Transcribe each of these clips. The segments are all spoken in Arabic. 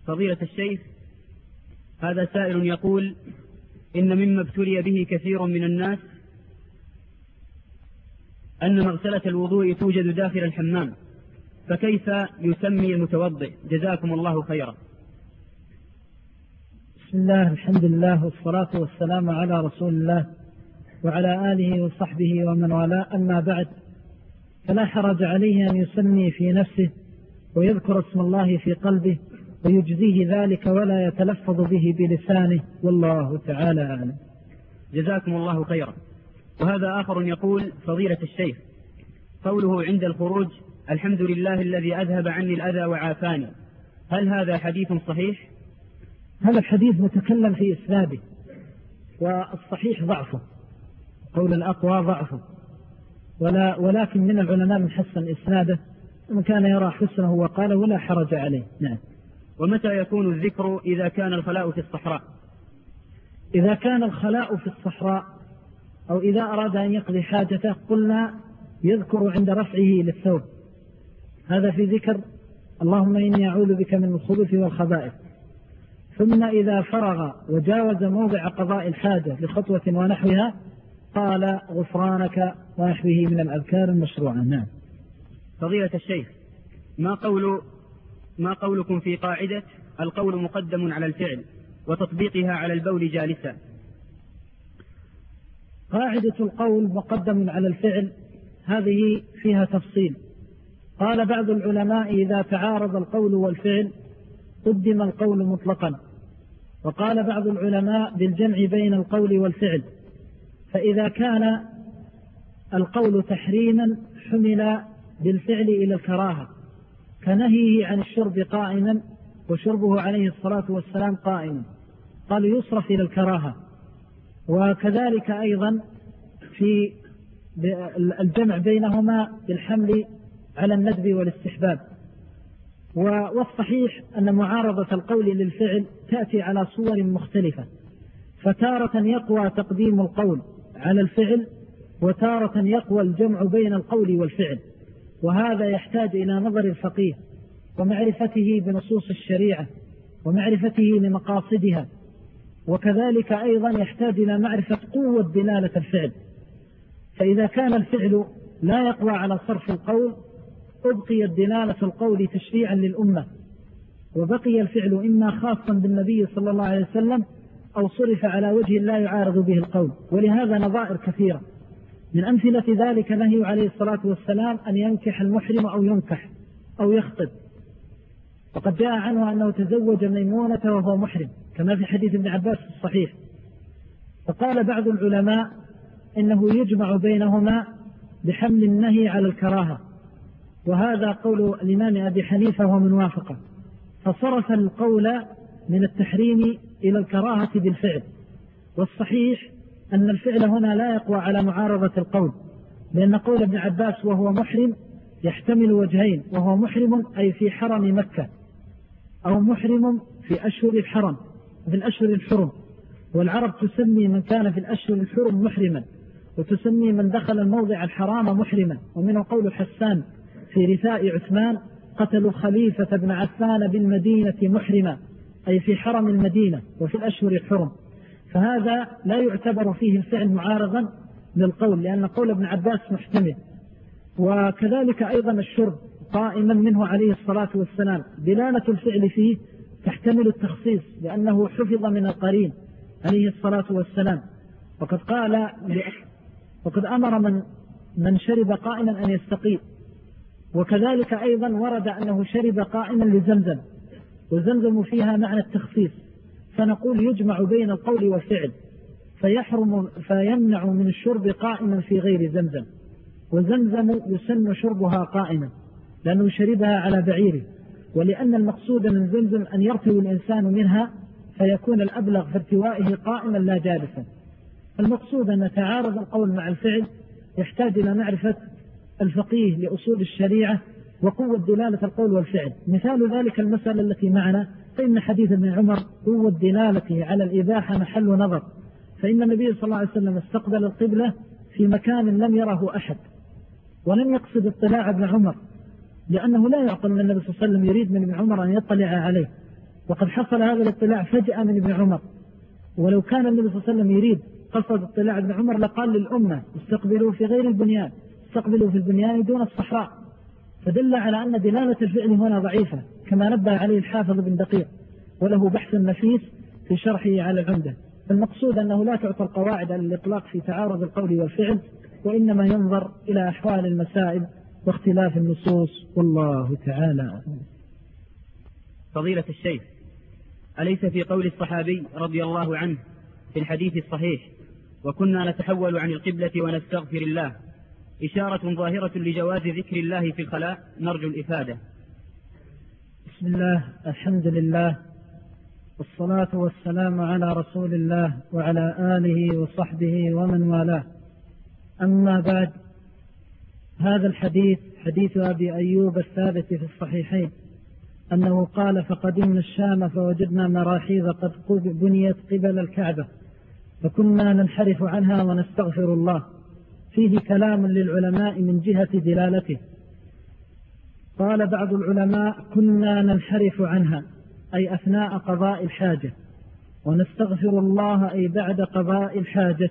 فضيلة الشيخ، هذا سائل يقول: إن مما ابتلي به كثير من الناس أن مغسلة الوضوء توجد داخل الحمام، فكيف يسمي المتوضئ؟ جزاكم الله خيرا. بسم الله، الحمد لله، والصلاة والسلام على رسول الله وعلى آله وصحبه ومن والاه، أما بعد، فلا حرج عليه أن يسمي في نفسه ويذكر اسم الله في قلبه ويجزيه ذلك ولا يتلفظ به بلسانه، والله تعالى أعلم. جزاكم الله خيرا. وهذا آخر يقول: فضيلة الشيخ، قوله عند الخروج: الحمد لله الذي أذهب عني الأذى وعافاني، هل هذا حديث صحيح؟ هذا الحديث متكلم في إسناده، والصحيح ضعفه، قول الأقوى ضعفه، ولكن من العلماء من حسن إسناده، ومن كان يرى حسنه وقال ولا حرج عليه. نعم. ومتى يكون الذكر إذا كان الخلاء في الصحراء؟ إذا كان الخلاء في الصحراء أو إذا أراد أن يقضي حاجته قلنا يذكر عند رفعه للثوب، هذا في ذكر اللهم إني أعوذ بك من الخبث والخبائث. ثم إذا فرغ وجاوز موضع قضاء الحاجة لخطوة ونحوها قال غفرانك ونحوه من الأذكار المشروعة. نعم. فضيلة الشيخ، ما قولكم في قاعدة القول مقدم على الفعل وتطبيقها على البول جالسا؟ قاعدة القول مقدم على الفعل هذه فيها تفصيل. قال بعض العلماء إذا تعارض القول والفعل قدم القول مطلقا، وقال بعض العلماء بالجمع بين القول والفعل، فإذا كان القول تحريما حمل بالفعل إلى الكراهة، كنهيه عن الشرب قائما وشربه عليه الصلاة والسلام قائما، قال يصرف إلى الكراهة. وكذلك أيضا في الجمع بينهما بالحمل على الندب والاستحباب. والصحيح أن معارضة القول للفعل تأتي على صور مختلفة، فتارة يقوى تقديم القول على الفعل، وتارة يقوى الجمع بين القول والفعل، وهذا يحتاج إلى نظر الفقيه ومعرفته بنصوص الشريعة ومعرفته لمقاصدها، وكذلك أيضا يحتاج إلى معرفة قوة دلالة الفعل. فإذا كان الفعل لا يقوى على صرف القول أبقي دلالة القول تشريعا للأمة، وبقي الفعل إما خاصا بالنبي صلى الله عليه وسلم أو صرف على وجه لا يعارض به القول. ولهذا نظائر كثيرة، من أمثلة ذلك نهي عليه الصلاة والسلام أن ينكح المحرم أو ينكح أو يخطب، وقد جاء عنه أنه تزوج ميمونة وهو محرم كما في حديث ابن عباس الصحيح. فقال بعض العلماء إنه يجمع بينهما بحمل النهي على الكراهة، وهذا قول الإمام أبي حنيفة ومن وافقه، فصرف القول من التحريم إلى الكراهة بالفعل. والصحيح أن الفعل هنا لا يقوى على معارضة القول، لأن قول ابن عباس وهو محرم يحتمل وجهين، وهو محرم أي في حرم مكة، أو محرم في أشهر الحرم في الأشهر الحرم، والعرب تسمي من كان في الأشهر الحرم محرما، وتسمي من دخل الموضع الحرام محرما. ومنه قول حسان في رثاء عثمان: قتلوا خليفة بن عفان بالمدينة محرما، أي في حرم المدينة وفي الأشهر الحرم. فهذا لا يعتبر فيه الفعل معارضا للقول، لأن قول ابن عباس محتمل. وكذلك أيضا الشرب قائما منه عليه الصلاة والسلام، دلالة الفعل فيه تحتمل التخصيص لأنه حفظ من القرين عليه الصلاة والسلام، وقد أمر من شرب قائما أن يستقيم. وكذلك أيضا ورد أنه شرب قائما لزمزم، وزمزم فيها معنى التخصيص، فنقول يجمع بين القول والفعل، فيمنع من الشرب قائما في غير زمزم. وزمزم يسن شربها قائما لأنه شربها على بعيره، ولأن المقصود من زمزم أن يرتوي الإنسان منها فيكون الأبلغ في ارتوائه قائما لا جالسا. المقصود أن تعارض القول مع الفعل يحتاج إلى معرفة الفقيه لأصول الشريعة وقوة دلالة القول والفعل. مثال ذلك المسألة التي معنا، فإن حديث ابن عمر قوة دلالته على الإباحة محل نظر، فإن النبي صلى الله عليه وسلم استقبل القبلة في مكان لم يره أحد، ولم يقصد اطلاع ابن عمر، لأنه لا يعقل أن النبي صلى الله عليه وسلم يريد من ابن عمر أن يطلع عليه، وقد حصل هذا الاطلاع فجأة من ابن عمر، ولو كان النبي صلى الله عليه وسلم يريد قصد اطلاع ابن عمر لقال للأمة استقبلوا في غير البنيان، استقبلوا في البنيان دون الصحراء، فدل على أن دلالة الفعل هنا ضعيفة كما نبه عليه الحافظ بن دقيق وله بحث نفيس في شرحه على العمدة. المقصود أنه لا تعطى القواعد على الإطلاق في تعارض القول والفعل، وإنما ينظر إلى أحوال المسائل واختلاف النصوص، والله تعالى. فضيلة الشيخ، أليس في قول الصحابي رضي الله عنه في الحديث الصحيح وكنا نتحول عن القبلة ونستغفر الله إشارة ظاهرة لجواز ذكر الله في الخلاء؟ نرجو الإفادة. بسم الله، الحمد لله، والصلاة والسلام على رسول الله وعلى آله وصحبه ومن والاه. أما بعد، هذا الحديث حديث أبي أيوب الثابت في الصحيحين أنه قال: فقدمنا الشام فوجدنا مراحيض قد بنيت قبل الكعبة فكنا ننحرف عنها ونستغفر الله. فيه كلام للعلماء من جهة دلالته. قال بعض العلماء: كنا ننحرف عنها أي أثناء قضاء الحاجة، ونستغفر الله أي بعد قضاء الحاجة.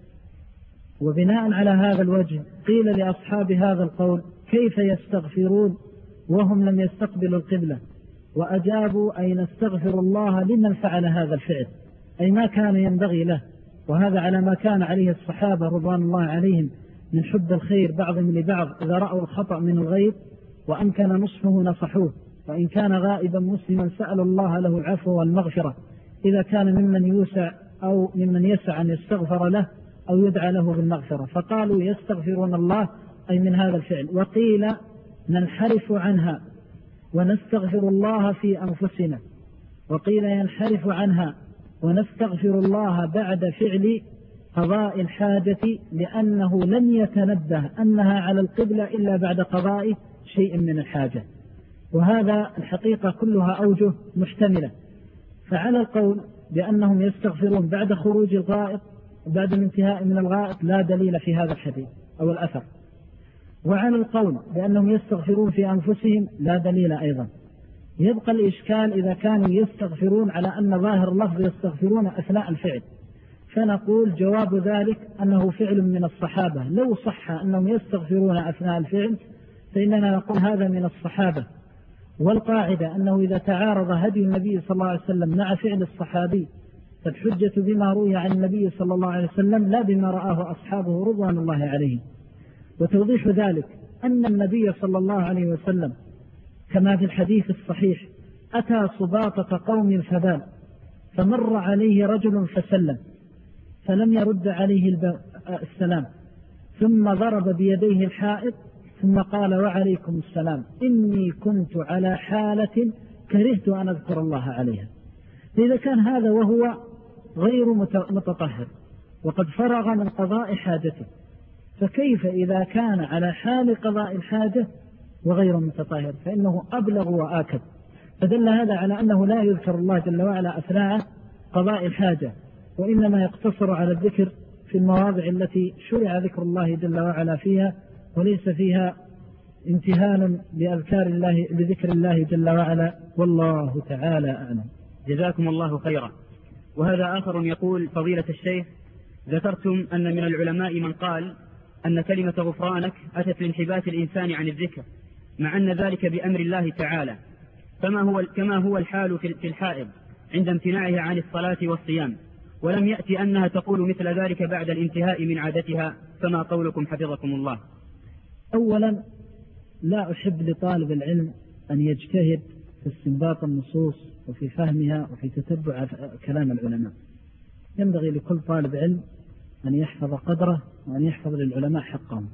وبناء على هذا الوجه قيل لأصحاب هذا القول: كيف يستغفرون وهم لم يستقبلوا القبلة؟ وأجابوا: أي نستغفر الله لمن فعل هذا الفعل، أي ما كان ينبغي له. وهذا على ما كان عليه الصحابة رضوان الله عليهم من حب الخير بعضهم لبعض، إذا رأوا الخطأ من الغير وأمكن نصحه نصحوه، وإن كان غائبا مسلما سأل الله له العفو والمغفرة، إذا كان ممن يوسع أو ممن يسع أن يستغفر له أو يدعى له بالمغفرة. فقالوا يستغفرون الله أي من هذا الفعل. وقيل ننحرف عنها ونستغفر الله في أنفسنا، وقيل ينحرف عنها ونستغفر الله بعد فعل قضاء الحاجة، لأنه لم يتنبه أنها على القبلة إلا بعد قضاء شيء من الحاجة. وهذا الحقيقة كلها أوجه محتملة. فعلى القول بأنهم يستغفرون بعد خروج الغائط بعد الانتهاء من الغائط لا دليل في هذا الحديث أو الأثر، وعلى القول بأنهم يستغفرون في أنفسهم لا دليل أيضا. يبقى الإشكال إذا كانوا يستغفرون على أن ظاهر اللفظ يستغفرون أثناء الفعل، فنقول جواب ذلك أنه فعل من الصحابة. لو صح أنهم يستغفرون أثناء الفعل فإننا نقول هذا من الصحابة. والقاعدة أنه إذا تعارض هدي النبي صلى الله عليه وسلم مع فعل الصحابي فالحجة بما روي عن النبي صلى الله عليه وسلم لا بما رآه أصحابه رضوان الله عليهم. وتوضيح ذلك أن النبي صلى الله عليه وسلم كما في الحديث الصحيح أتى صباطة قوم فبال، فمر عليه رجل فسلم فلم يرد عليه السلام، ثم ضرب بيديه الحائط ثم قال: وعليكم السلام، إني كنت على حالة كرهت أن أذكر الله عليها. إذا كان هذا وهو غير متطهر وقد فرغ من قضاء حاجته، فكيف إذا كان على حال قضاء الحاجة وغير متطهر؟ فإنه أبلغ وآكد. فدل هذا على أنه لا يذكر الله جل وعلا أثناء قضاء الحاجة، وإنما يقتصر على الذكر في المواضع التي شرع ذكر الله جل وعلا فيها، وليس فيها امتهان لذكر الله جل وعلا، والله تعالى أعلم. جزاكم الله خيرا. وهذا آخر يقول: فضيلة الشيخ، ذكرتم أن من العلماء من قال أن كلمة غفرانك أتت لانحباس الإنسان عن الذكر، مع أن ذلك بأمر الله تعالى، كما هو الحال في الحائض عند امتناعها عن الصلاة والصيام، ولم يأتي أنها تقول مثل ذلك بعد الانتهاء من عادتها، فما قولكم حفظكم الله؟ أولا، لا أحب لطالب العلم أن يجتهد في استنباط النصوص وفي فهمها وفي تتبع كلام العلماء. ينبغي لكل طالب علم أن يحفظ قدره وأن يحفظ للعلماء حقهم.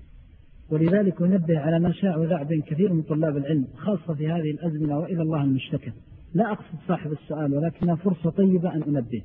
ولذلك ينبه على ما شاء وذاع بين كثير من طلاب العلم خاصة في هذه الأزمنة، وإلى الله المشتكى. لا أقصد صاحب السؤال، ولكنها فرصة طيبة أن أنبه.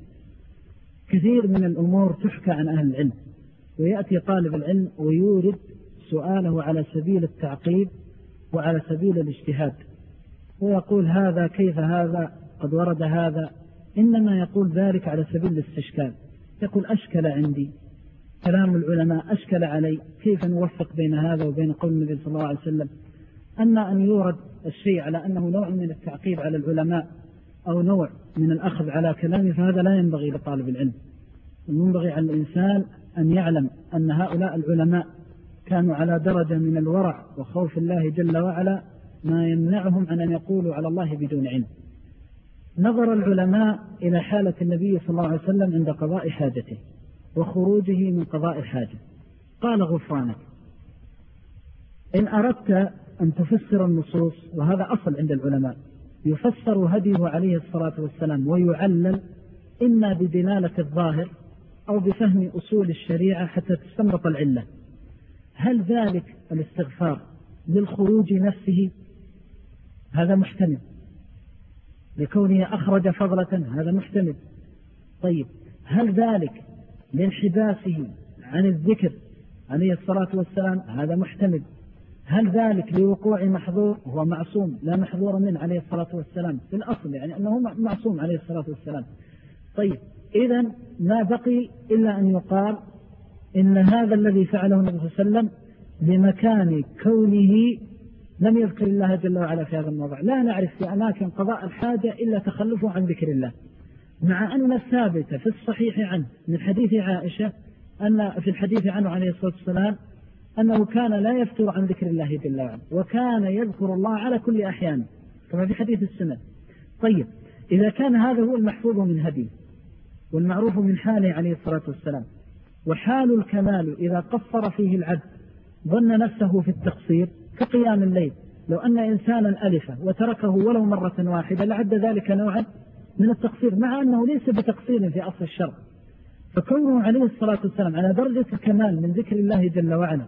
كثير من الأمور تحكى عن أهل العلم، ويأتي طالب العلم ويورد سؤاله على سبيل التعقيب وعلى سبيل الاجتهاد، ويقول هذا كيف هذا قد ورد هذا، إنما يقول ذلك على سبيل الاستشكال. يقول أشكل عندي كلام العلماء، أشكل علي، كيف نوفق بين هذا وبين قول النبي صلى الله عليه وسلم؟ أما أن يورد الشيء على أنه نوع من التعقيب على العلماء أو نوع من الأخذ على كلامه فهذا لا ينبغي لطالب العلم. ينبغي على الإنسان أن يعلم أن هؤلاء العلماء كانوا على درجة من الورع وخوف الله جل وعلا ما يمنعهم عن أن يقولوا على الله بدون علم. نظر العلماء إلى حالة النبي صلى الله عليه وسلم عند قضاء حاجته وخروجه من قضاء الحاجة. قال غفرانك. إن أردت أن تفسر النصوص، وهذا أصل عند العلماء، يفسر هديه عليه الصلاة والسلام ويعلل إما بدلالة الظاهر أو بفهم أصول الشريعة حتى تستنبط العلة. هل ذلك الاستغفار للخروج نفسه؟ هذا محتمل. لكونه أخرج فضلة، هذا محتمل. طيب هل ذلك لانحباسه عن الذكر عليه الصلاة والسلام؟ هذا محتمل. هل ذلك لوقوع محظور؟ هو معصوم لا محظور منه عليه الصلاة والسلام في الأصل، يعني أنه معصوم عليه الصلاة والسلام. طيب إذن ما بقي إلا أن يقال إن هذا الذي فعله النبي صلى الله عليه وسلم بمكان كونه لم يذكر الله جل وعلا في هذا الموضع. لا نعرف في أماكن قضاء الحاجة إلا تخلفه عن ذكر الله، مع أن الثابت في الصحيح عنه من حديث عائشة أن في الحديث عنه عليه الصلاة والسلام أنه كان لا يفتر عن ذكر الله جل وعلا، وكان يذكر الله على كل أحيان كما في حديث السنة. طيب إذا كان هذا هو المحفوظ من هدي والمعروف من حاله عليه الصلاة والسلام، وحال الكمال إذا قصر فيه العبد ظن نفسه في التقصير كقيام الليل، لو أن إنسانا ألف وتركه ولو مرة واحدة لعد ذلك نوعا من التقصير، مع أنه ليس بتقصير في أصل الشرع. فكونه عليه الصلاة والسلام على درجة الكمال من ذكر الله جل وعلا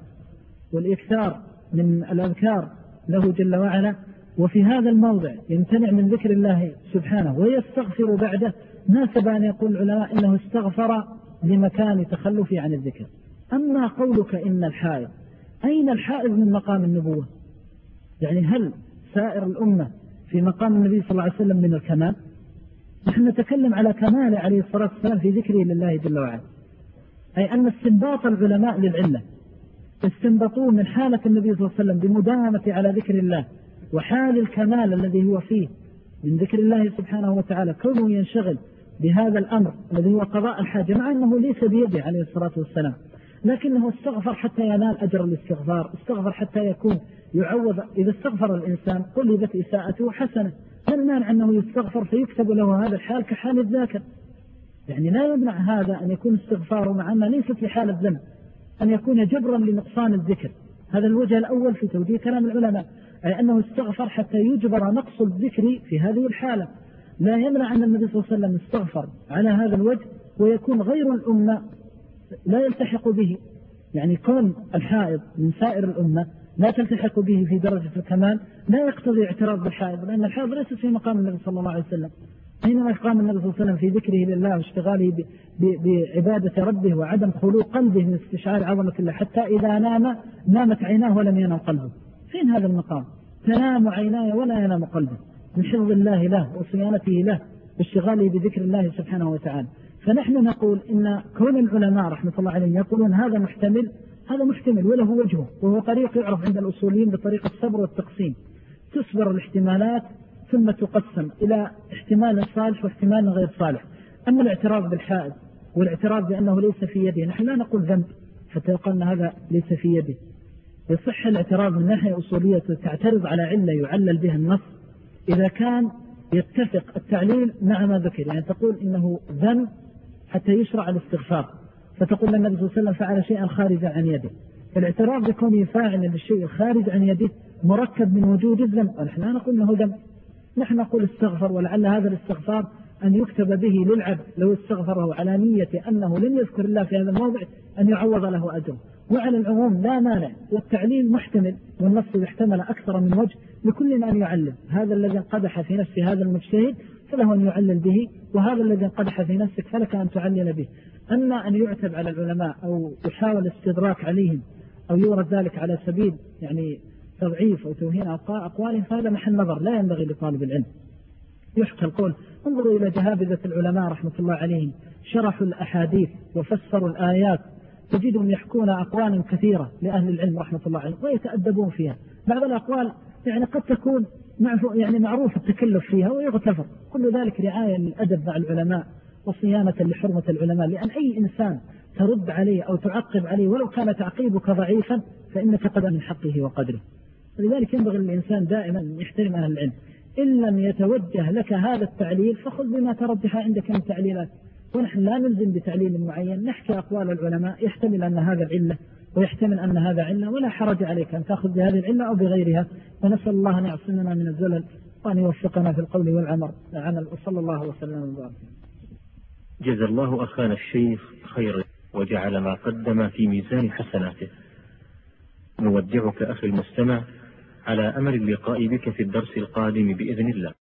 والإكثار من الأذكار له جل وعلا، وفي هذا الموضع يمتنع من ذكر الله سبحانه ويستغفر بعده، ناسب أن يقول العلماء إنه استغفر لمكان تخلفه عن الذكر. أما قولك إن الحائض، أين الحائض من مقام النبوة؟ يعني هل سائر الأمة في مقام النبي صلى الله عليه وسلم من الكمال؟ نحن نتكلم على كمال عليه الصلاة والسلام في ذكره لله جل وعلا، أي أن استنباط العلماء للعلة استنبطوه من حالة النبي صلى الله عليه وسلم بمداومة على ذكر الله وحال الكمال الذي هو فيه من ذكر الله سبحانه وتعالى، كونه ينشغل بهذا الأمر الذي هو قضاء الحاجة، مع أنه ليس بيده عليه الصلاة والسلام، لكنه استغفر حتى ينال أجر الاستغفار، استغفر حتى يكون يعوض. إذا استغفر الإنسان قلبت إساءته حسنة، لا مانع أنه يستغفر فيكتب له هذا الحال كحال الذاكر. يعني لا يمنع هذا أن يكون استغفاره مع أنه ليس في حال الذنب، أن يكون جبرا لنقصان الذكر. هذا الوجه الأول في توجيه كلام العلماء، أي أنه استغفر حتى يجبر نقص الذكر في هذه الحالة. لا يمنع أن النبي صلى الله عليه وسلم استغفر على هذا الوجه ويكون غير الأمة لا يلتحق به، يعني كون الحائض من سائر الأمة لا تلتحق به في درجة الكمال لا يقتضي اعتراض بالحائض، لأن الحائض ليس في مقام النبي صلى الله عليه وسلم. حينما قام النبي صلى الله عليه وسلم في ذكره لله واشتغاله بعبادة ربه وعدم خلو قلبه من استشعار عظمة الله، حتى إذا نامت عيناه ولم ينام قلبه. فين هذا المقام؟ تنام عيناه ولا ينام قلبه من حفظ الله له وصيانته له واشتغاله بذكر الله سبحانه وتعالى. فنحن نقول إن كون العلماء رحمة الله عليهم يقولون هذا محتمل، هذا محتمل وله وجهه، وهو طريق يعرف عند الأصوليين بطريقة الصبر والتقسيم. تصبر الاحتمالات ثم تقسم إلى احتمال صالح واحتمال غير صالح. أما الاعتراض بالحائض والاعتراض بأنه ليس في يده، نحن لا نقول ذنب حتى يقال هذا ليس في يده. يصح الاعتراض من ناحية أصولية تعترض على علة يعلل بها النص إذا كان يتفق التعليل مع ما ذكر، يعني تقول إنه ذنب حتى يشرع الاستغفار، فتقول النبي صلى الله عليه وسلم فعل شيئا خارجا عن يده. فالاعتراف بكونه فاعل للشيء الخارج عن يده مركب من وجود الذنب، ونحن لا نقول انه ذنب، نحن نقول استغفر، ولعل هذا الاستغفار أن يكتب به للعبد لو استغفره على نية أنه لم يذكر الله في هذا الموضع أن يعوض له أجر. وعلى العموم لا مانع، والتعليل محتمل، والنص يحتمل أكثر من وجه، لكل أن يعلل. هذا الذي قدح في نفس هذا المجتهد فله أن يعلل به، وهذا الذي قدح في نفسك فلك أن تعلل به. أما أن يعتب على العلماء أو يحاول استدراك عليهم أو يورد ذلك على سبيل يعني تضعيف أو توهين أقوالهم، فهذا محل نظر لا ينبغي لطالب العلم. يحكى القول، انظروا إلى جهابذة العلماء رحمة الله عليهم، شرحوا الأحاديث وفسروا الآيات، تجدهم يحكون أقوال كثيرة لأهل العلم رحمة الله عليهم ويتأدبون فيها. بعض الأقوال يعني قد تكون يعني معروف التكلف فيها ويغتفر. كل ذلك رعاية للأدب مع العلماء وصيانة لحرمة العلماء، لأن أي إنسان ترد عليه أو تعقب عليه ولو كان تعقيبك ضعيفا فإنك قد من حقه وقدره. ولذلك ينبغي للإنسان دائما أن يحترم أهل العلم. إن لم يتوجه لك هذا التعليل فخذ بما ترجح عندك من تعليلات، ونحن لا نلزم بتعليل معين، نحكي أقوال العلماء يحتمل أن هذا العلة ويحتمل أن هذا علة، ولا حرج عليك أن تأخذ بهذه العلة أو بغيرها. ونسأل الله أن يعصمنا من الزلل وأن يوفقنا في القول والعمل. وصلى الله وسلم وبارك. جزا الله أخانا الشيخ خيرا وجعل ما قدم في ميزان حسناته. نودعك أخي المستمع على أمل اللقاء بك في الدرس القادم بإذن الله.